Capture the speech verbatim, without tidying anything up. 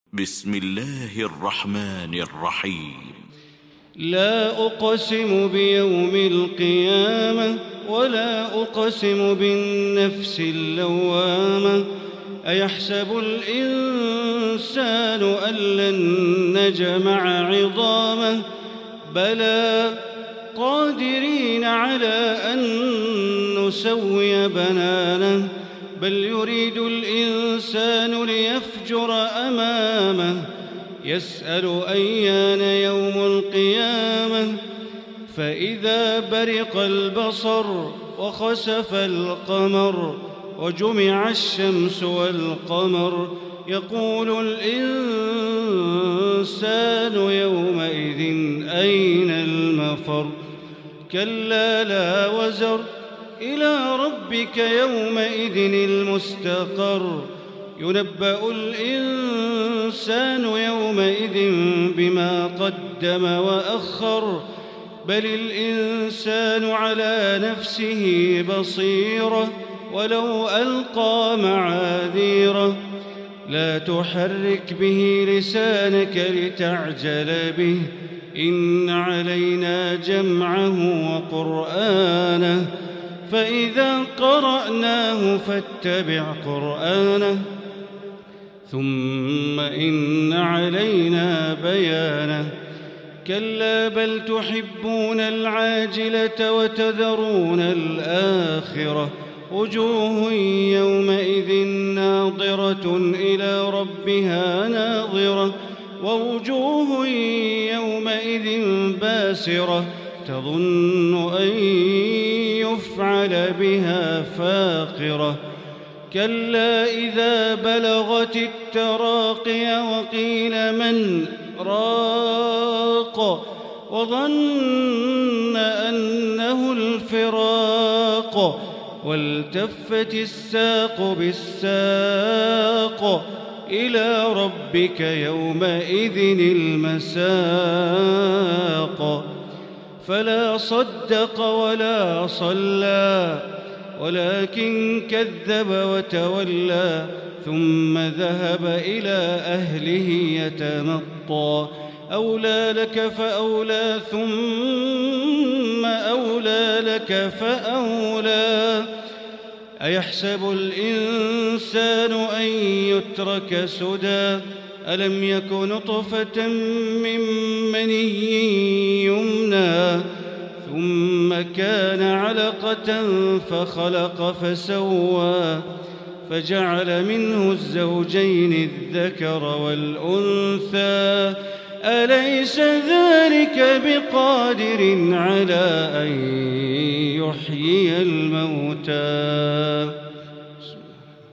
بسم الله الرحمن الرحيم. لا أقسم بيوم القيامة ولا أقسم بالنفس اللوامة. أيحسب الإنسان أن لن نجمع عظامه بلى قادرين على أن نسوي بنانه بل يريد الإنسان ليفجر أمامه يسأل أيان يوم القيامة فإذا برق البصر وخسف القمر وجمع الشمس والقمر يقول الإنسان يومئذ أين المفر كلا لا وزر إلى ربك يومئذ المستقر ينبأ الإنسان يومئذ بما قدم وأخر بل الإنسان على نفسه بصيرة ولو ألقى معاذيره لا تحرك به لسانك لتعجل به إن علينا جمعه وقرآنه فإذا قرأناه فاتبع قرآنه ثم إن علينا بيانه كلا بل تحبون العاجلة وتذرون الآخرة وجوه يومئذ ناظرة إلى ربها ناظرة ووجوه يومئذ باسرة تظن أن يفعل بها فاقرة كلا إذا بلغت التراقي وقيل من راق وظن أنه الفراق والتفت الساق بالساق إلى ربك يومئذ المساق فلا صدق ولا صلى ولكن كذب وتولى ثم ذهب إلى أهله يتمطى أولى لك فأولى ثم أولى لك فأولى أيحسب الإنسان أن يترك سدى ألم يك نطفة من مني يمنى ثم كان علقة فخلق فسوى فجعل منه الزوجين الذكر والأنثى أليس ذلك بقادر على أن يحيي الموتى